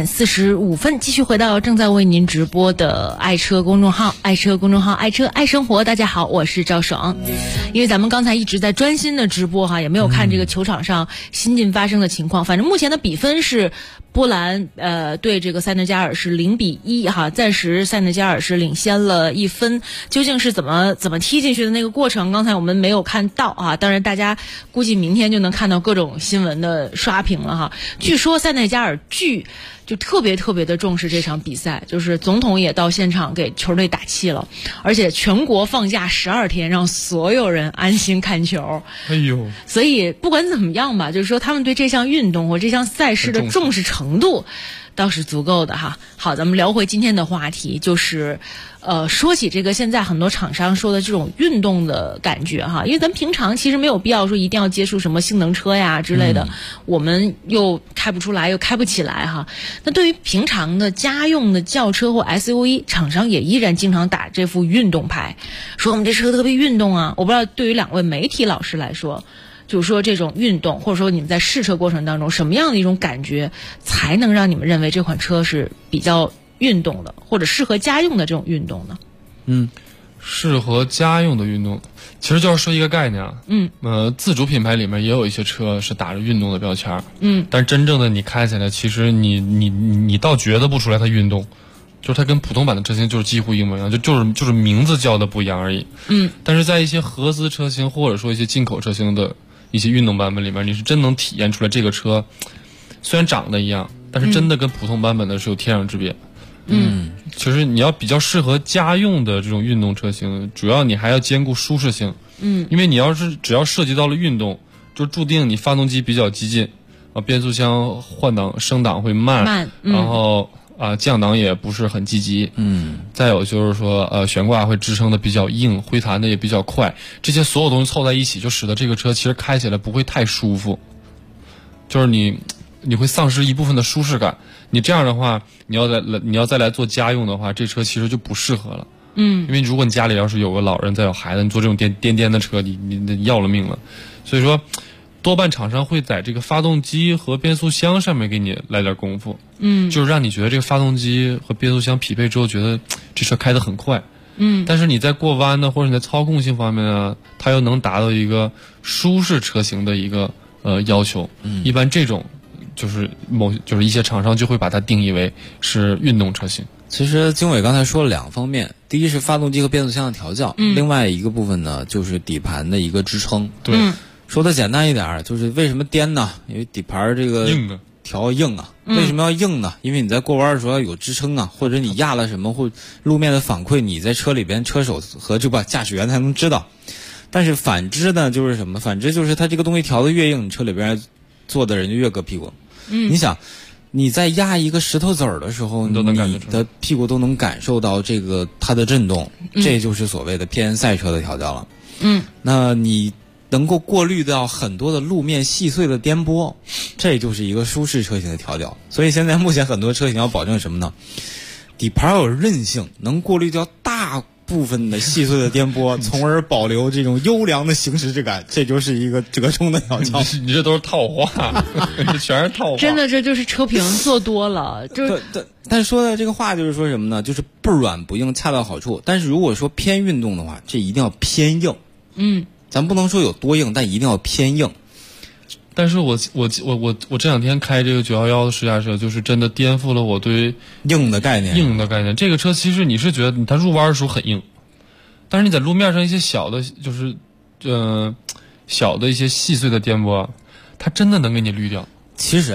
，23:45，继续回到正在为您直播的爱车公众号，爱车公众号，爱车爱生活。大家好，我是赵爽。因为咱们刚才一直在专心的直播哈，也没有看这个球场上新近发生的情况。反正目前的比分是波兰对这个塞内加尔是0-1哈，暂时塞内加尔是领先了1分。究竟是怎么踢进去的那个过程，刚才我们没有看到啊。当然大家估计明天就能看到各种新闻的刷屏了哈。据说塞内加尔就特别的重视这场比赛，就是总统也到现场给球队打气了，而且全国放假12天，让所有人安心看球。 哎呦， 所以不管怎么样吧，就是说他们对这项运动或这项赛事的重视程度倒是足够的哈。好，咱们聊回今天的话题，就是说起这个现在很多厂商说的这种运动的感觉哈，因为咱平常其实没有必要说一定要接触什么性能车呀之类的，我们又开不出来又开不起来哈。那对于平常的家用的轿车或 SUV， 厂商也依然经常打这副运动牌，说我们这车特别运动啊。我不知道对于两位媒体老师来说，就是说这种运动，或者说你们在试车过程当中，什么样的一种感觉才能让你们认为这款车是比较运动的，或者适合家用的这种运动呢？ 适合家用的运动，其实就是说一个概念啊。自主品牌里面也有一些车是打着运动的标签，但真正的你开起来，其实你倒觉得不出来它运动，就是它跟普通版的车型就是几乎一模一样，就是名字叫的不一样而已。但是在一些合资车型或者说一些进口车型的一些运动版本里面，你是真能体验出来这个车虽然长得一样，但是真的跟普通版本的是有天壤之别。其实你要比较适合家用的这种运动车型，主要你还要兼顾舒适性。因为你只要涉及到了运动，就注定你发动机比较激进啊，变速箱换挡升档会慢，然后降档也不是很积极。再有就是说悬挂会支撑的比较硬，回弹的也比较快，这些所有东西凑在一起，就使得这个车其实开起来不会太舒服，就是你会丧失一部分的舒适感。你这样的话，你要再来做家用的话，这车其实就不适合了。因为如果你家里要是有个老人再有孩子，你坐这种颠的车，你要了命了。所以说多半厂商会在这个发动机和变速箱上面给你来点功夫，就是让你觉得这个发动机和变速箱匹配之后，觉得这车开得很快。但是你在过弯呢，或者你在操控性方面呢，它又能达到一个舒适车型的一个要求。一般这种就是一些厂商就会把它定义为是运动车型。 其实经纬刚才说了两个方面，第一是发动机和变速箱的调教，另外一个部分呢就是底盘的一个支撑。 对， 说的简单一点，就是为什么颠呢？因为底盘这个调硬啊。为什么要硬呢？因为你在过弯的时候要有支撑啊，或者你压了什么或路面的反馈，你在车里边车手和驾驶员才能知道。但是反之呢，就是什么？反之就是它这个东西调的越硬，你车里边坐的人就越硌屁股。你想你在压一个石头子儿的时候，你的屁股都能感受到这个它的震动，这就是所谓的偏赛车的调教了。那你能够过滤到很多的路面细碎的颠簸，这就是一个舒适车型的调教。所以现在目前很多车型要保证什么呢？底盘有韧性，能过滤掉大部分的细碎的颠簸，从而保留这种优良的行驶质感，这就是一个折中的调教。 你这都是套话，这全是套话。 真的，这就是车评做多了。 但说的这个话就是说什么呢？就是不软不硬，恰到好处。但是如果说偏运动的话，这一定要偏硬。咱不能说有多硬，但一定要偏硬。 但是我这两天开这个911的试驾车，就是真的颠覆了我对硬的概念。 这个车其实你是觉得它入弯的时候很硬，但是你在路面上一些小的，就是小的一些细碎的颠簸，它真的能给你滤掉。 其实啊，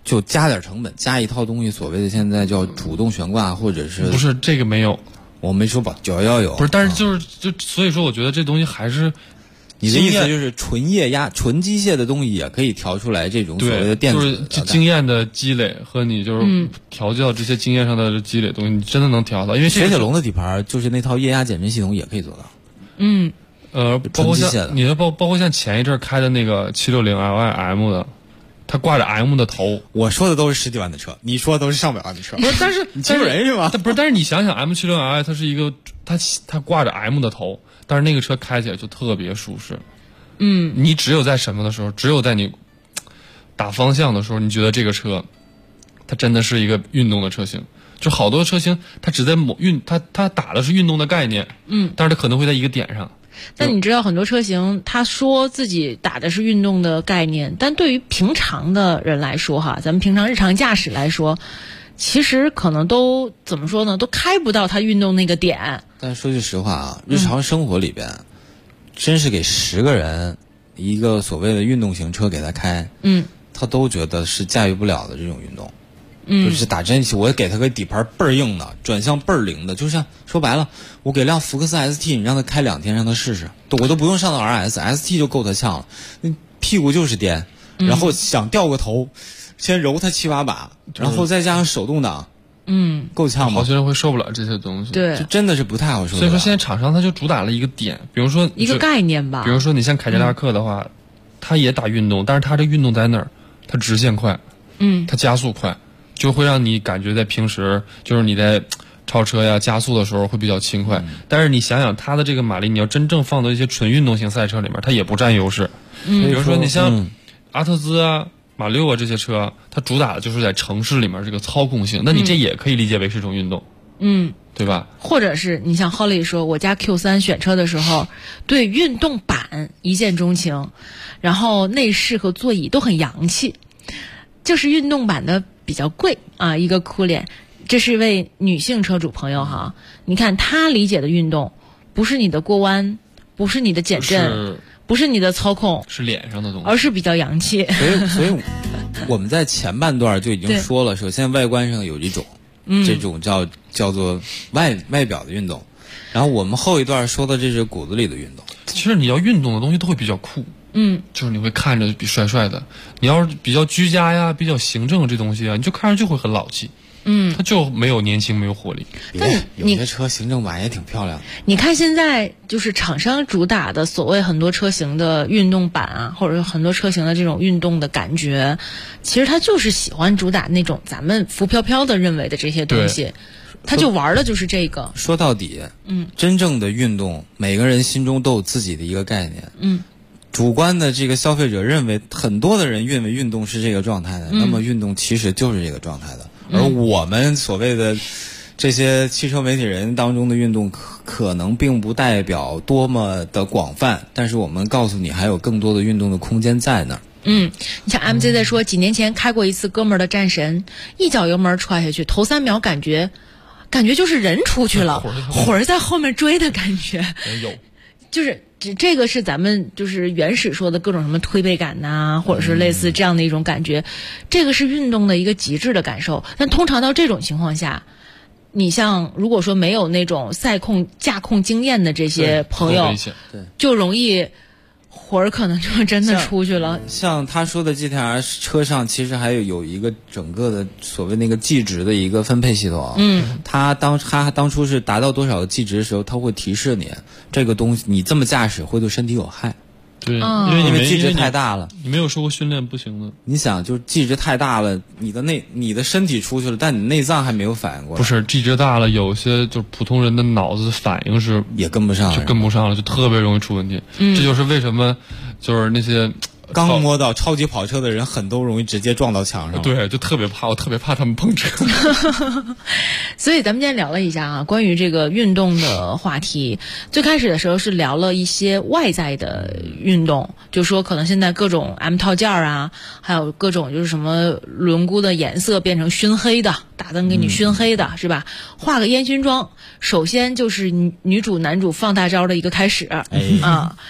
就加点成本，加一套东西，所谓的现在叫主动悬挂，或者是不是这个没有， 我没说吧，911有， 不是，但是所以说，我觉得这东西还是。 你的意思就是纯机械的东西也可以调出来这种所谓的电子的， 就是经验的积累和你就是调教这些经验上的积累的东西，你真的能调到。因为雪铁龙的底盘就是那套液压减震系统也可以做到。 包括像你的包括像前一阵开的那个760Li-M 的，它挂着 M 的头。 我说的都是10几万的车，你说的都是上百万的车。 不是，但是你欺负人是吧？ 但是你想想 M760Li 它是一个它挂着 M 的头。但是那个车开起来就特别舒适，你只有在什么的时候，只有在你打方向的时候，你觉得这个车，它真的是一个运动的车型。就好多车型，它只在它打的是运动的概念，但是它可能会在一个点上。 但你知道很多车型，他说自己打的是运动的概念，但对于平常的人来说，哈，咱们平常日常驾驶来说。其实可能都怎么说呢，都开不到它运动那个点。 但说句实话啊，日常生活里边，真是给10个人一个所谓的运动型车给他开，他都觉得是驾驭不了的这种运动。就是打真气，我给他个底盘倍儿硬的，转向倍儿灵的，就像说白了，我给辆福克斯 ST， 你让他开2天，让他试试，我都不用上到 RS，ST 就够他呛了，那屁股就是颠，然后想掉个头。先揉它7、8把，然后再加上手动挡，够呛吗？ 好些人会受不了这些东西， 对， 就真的是不太好受。 所以说现在厂商它就主打了一个点，比如说一个概念吧。 比如说你像凯迪拉克的话，它也打运动，但是它这运动在哪儿？它直线快，它加速快，就会让你感觉在平时就是你在超车呀、加速的时候会比较轻快。但是你想想它的这个马力，你要真正放到一些纯运动型赛车里面，它也不占优势。比如说你像阿特兹啊。马六啊，这些车它主打的就是在城市里面这个操控性，那你这也可以理解为是一种运动，对吧？ 或者是你像 Holly 说，我家 Q3 选车的时候，对运动版一见钟情，然后内饰和座椅都很洋气，就是运动版的比较贵啊，一个哭脸。这是一位女性车主朋友哈，你看她理解的运动，不是你的过弯，不是你的减震。不是你的操控， 是脸上的东西， 而是比较洋气。 所以我们在前半段就已经说了，首先外观上有一种，这种叫做外表的运动，然后我们后一段说的这是骨子里的运动。 其实你要运动的东西都会比较酷，就是你会看着比帅帅的。你要是比较居家呀、比较行政这东西啊，你就看上去会很老气。它就没有年轻，没有活力。 但有些车行政版也挺漂亮的。 你看现在就是厂商主打的所谓很多车型的运动版啊，或者很多车型的这种运动的感觉，其实他就是喜欢主打那种咱们浮飘飘的认为的这些东西，他就玩的就是这个。 说到底，真正的运动，每个人心中都有自己的一个概念。主观的这个消费者认为，很多的人认为运动是这个状态的，那么运动其实就是这个状态的。而我们所谓的这些汽车媒体人当中的运动，可能并不代表多么的广泛，但是我们告诉你，还有更多的运动的空间在那儿。 你像 MJ 在说，几年前开过一次哥们儿的战神，一脚油门踹下去，头3秒感觉就是人出去了，魂儿在后面追的感觉。就是这个是咱们就是原始说的各种什么推背感呐，或者是类似这样的一种感觉，这个是运动的一个极致的感受。但通常到这种情况下，你像如果说没有那种赛控驾控经验的这些朋友，就容易魂儿可能就真的出去了。 像他说的 GTR 车上其实还有一个整个的所谓那个计值的一个分配系统。他当初是达到多少个计值的时候，他会提示你这个东西你这么驾驶会对身体有害。 对， 因为计值太大了， 你没有受过训练不行的。 你想，就是计值太大了，你的身体出去了，但你内脏还没有反应过来。 不是计值大了，有些就是普通人的脑子反应是也跟不上， 就跟不上了，就特别容易出问题。这就是为什么就是那些刚摸到超级跑车的人，很都容易直接撞到墙上。 对，就特别怕，我特别怕他们碰车。 所以咱们今天聊了一下啊，关于这个运动的话题。最开始的时候是聊了一些外在的运动，就说可能现在各种 M 套件啊，还有各种就是什么轮毂的颜色变成熏黑的，打灯给你熏黑的，是吧？画个烟熏妆，首先就是女主男主放大招的一个开始啊。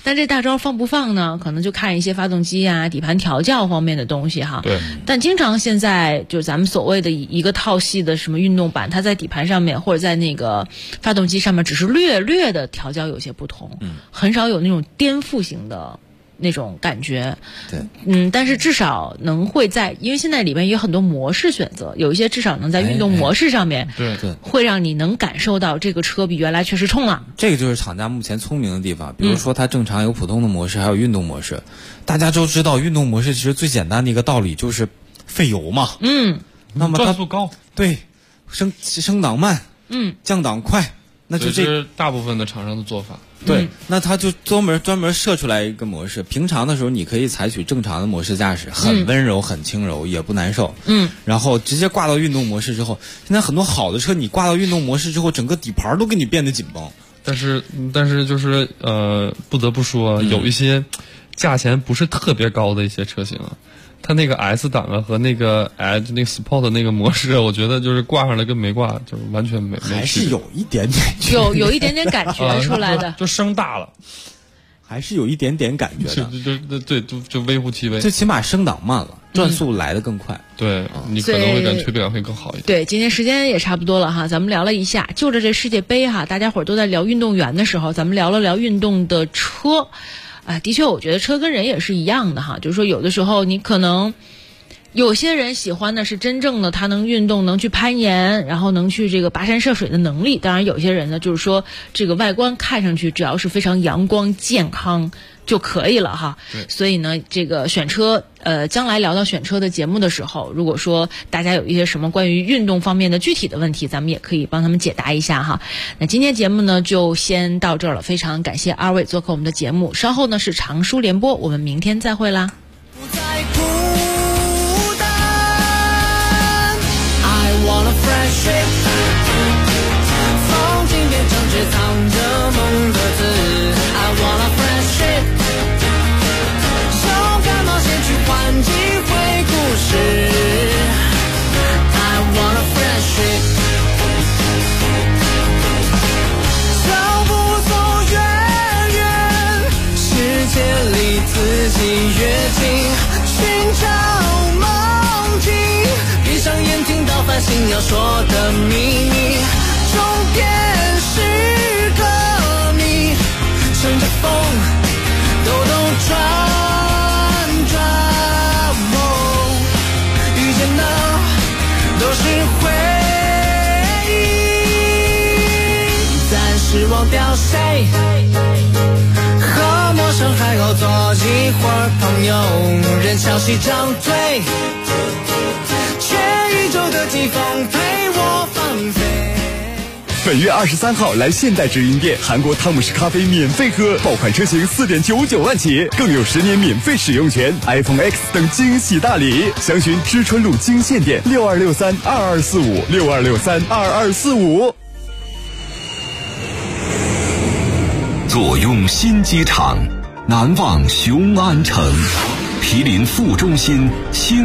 但这大招放不放呢？可能就看一些发动机啊、底盘调教方面的东西哈。 对。 但经常现在就是咱们所谓的一个套系的什么运动版，它在底盘上面或者在那个发动机上面只是略略的调教有些不同，很少有那种颠覆型的那种感觉。 对， 但是至少能会在，因为现在里面有很多模式选择，有一些至少能在运动模式上面， 对， 会让你能感受到这个车比原来确实冲了。 这个就是厂家目前聪明的地方，比如说它正常有普通的模式，还有运动模式。大家都知道，运动模式其实最简单的一个道理就是费油嘛。那么它转速高， 对，升档慢，降档快，那就这是大部分的厂商的做法。 对，那它就专门设出来一个模式。平常的时候，你可以采取正常的模式驾驶，很温柔、很轻柔，也不难受。然后直接挂到运动模式之后，现在很多好的车，你挂到运动模式之后，整个底盘都给你变得紧绷。 但是就是不得不说，有一些价钱不是特别高的一些车型啊。它那个 S 档啊和那个 Edge 那个 Sport 那个模式，我觉得就是挂上来跟没挂就是完全没还是有一点点有一点点感觉出来的， 就声大了， 还是有一点点感觉的， 就微乎其微， 最起码升档慢了，转速来得更快。 对，你可能会感觉推背感会更好一点。 对，今天时间也差不多了哈，咱们聊了一下，就着这世界杯哈，大家伙都在聊运动员的时候，咱们聊了聊运动的车。的确，我觉得车跟人也是一样的哈，就是说有的时候你可能有些人喜欢的是真正的他能运动，能去攀岩，然后能去这个跋山涉水的能力。当然有些人呢，就是说这个外观看上去只要是非常阳光健康就可以了哈。所以呢，这个选车将来聊到选车的节目的时候，如果说大家有一些什么关于运动方面的具体的问题，咱们也可以帮他们解答一下哈。那今天节目呢就先到这儿了，非常感谢二位做客我们的节目。稍后呢是常书联播，我们明天再会啦。 风景变成只藏着梦的字 I want a fresh shit 勇敢冒险去换机会故事 I want a fresh shit 脚步走越远世界离自己越近寻找梦境闭上眼听到繁星要说的秘密终点是个谜乘着风兜兜转转遇见的都是回忆暂时忘掉谁和陌生海后做一会儿朋友任潮汐涨退全宇宙的季风陪我放飞本月23号来现代直营店，韩国汤姆士咖啡免费喝，爆款车型4.99万起，更有10年免费使用权 ，iPhone X 等惊喜大礼。详询知春路金线店6263224562632245。 坐拥新机场，难忘雄安城，毗邻副中心新